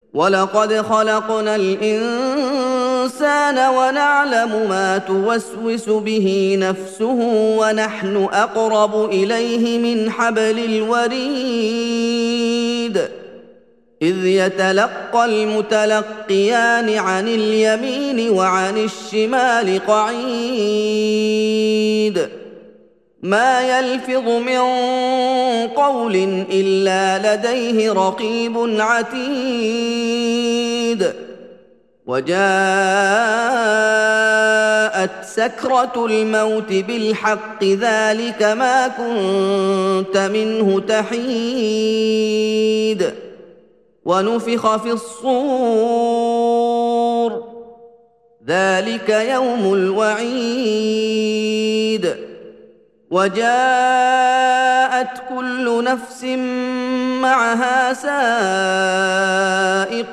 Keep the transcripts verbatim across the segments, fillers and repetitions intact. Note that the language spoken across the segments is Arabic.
ولقد خلقنا الإنسان ونعلم ما توسوس به نفسه ونحن أقرب إليه من حبل الوريد إذ يتلقى المتلقيان عن اليمين وعن الشمال قعيد ما يلفظ من قول إلا لديه رقيب عتيد وجاءت سكرة الموت بالحق ذلك ما كنت منه تحيد ونفخ في الصور ذلك يوم الوعيد وجاءت كل نفس معها سائق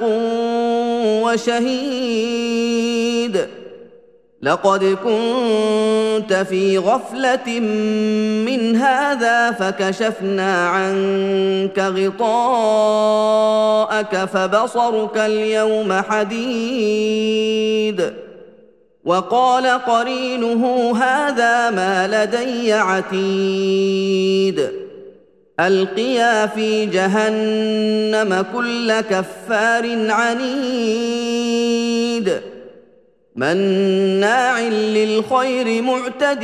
وشهيد لقد كنت في غفلة من هذا فكشفنا عنك غطاءك فبصرك اليوم حديد وقال قرينه هذا ما لدي عتيد ألقيا في جهنم كل كفار عنيد مناع للخير معتد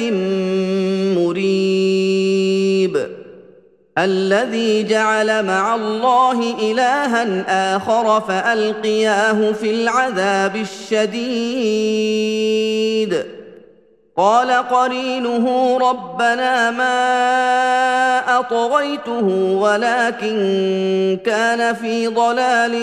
مريب الذي جعل مع الله إلها آخر فألقياه في العذاب الشديد قال قرينه ربنا ما أطغيته ولكن كان في ضلال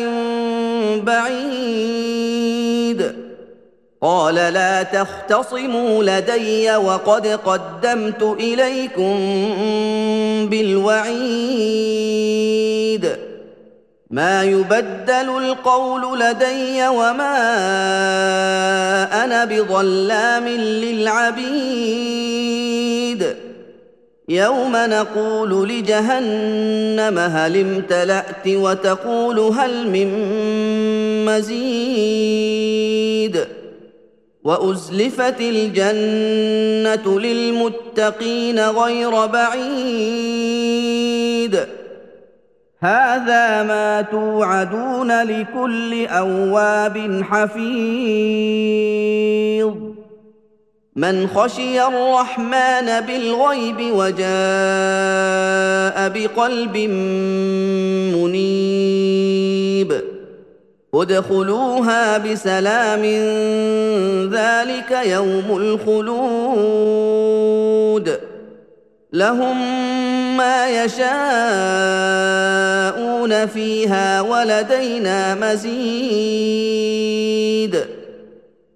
بعيد قال لا تختصموا لدي وقد قدمت إليكم بالوعيد ما يبدل القول لدي وما أنا بظلام للعبيد يوم نقول لجهنم هل امتلأت وتقول هل من مزيد وأزلفت الجنة للمتقين غير بعيد هذا ما توعدون لكل أواب حفيظ من خشي الرحمن بالغيب وجاء بقلب منيب ادخلوها بسلام ذلك يوم الخلود لهم ما يشاءون فيها ولدينا مزيد